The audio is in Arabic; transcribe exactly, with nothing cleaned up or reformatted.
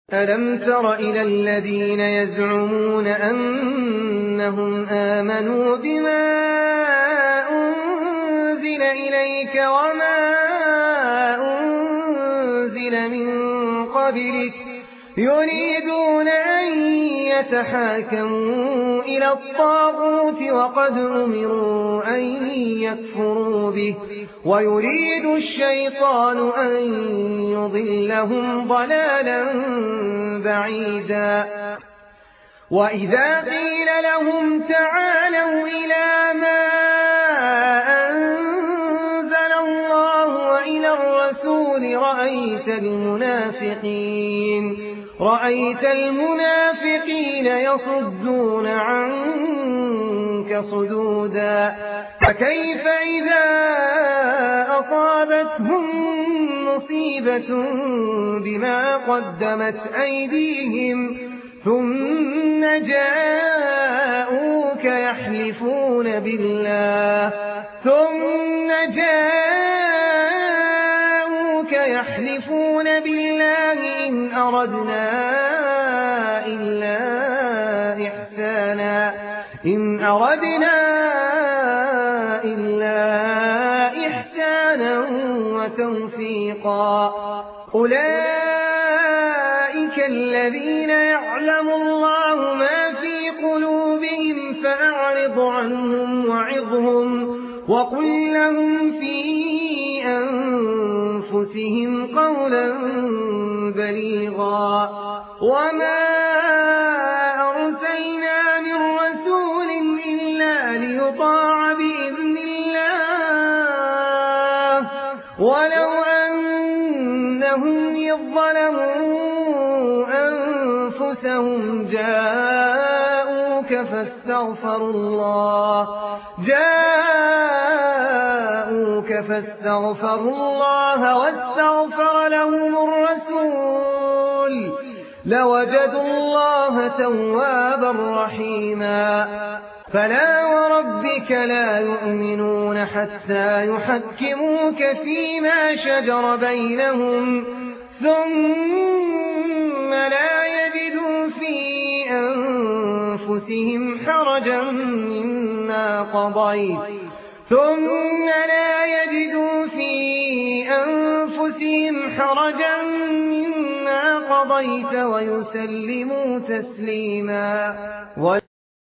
ألم تر إلى الذين يزعمون أنهم آمنوا بما أنزل إليك وما أنزل من قبلك يريدون أن يتحاكموا إلى الطاغوت وقد أمروا أن يكفروا به ويريد الشيطان أن يضلهم ضلالا بعيدا. وإذا قيل لهم تعالوا إلى ما أنزل الله وإلى الرسول رأيت المنافقين رأيت المنافقين يصدون عنك صدودا. فكيف إذا أصابتهم مصيبة بما قدمت أيديهم ثم جاءوك يحلفون بالله ثم جاءوك يحلفون بالله إن أردنا إلا إحسانا إن أردنا إلا إحسانا وتوفيقا. أولئك الذين يعلم الله ما في قلوبهم فأعرض عنهم وعظهم وقل لهم في أنفسهم قولا بليغا. وما أرسلنا من رسول إلا ليطاع بإذن الله ولو أنهم إذ ظلموا أنفسهم جاءوك فاستغفروا الله جاءوك فاستغفروا الله واستغفر لهم الرسول لوجدوا الله توابا رحيما. فلا وربك لا يؤمنون حتى يحكموك فيما شجر بينهم ثم لا يجدوا في أنفسهم حرجا مما قضيت ثم لا يجدوا في أنفسهم حرجا مما قضيت ويسلموا تسليما.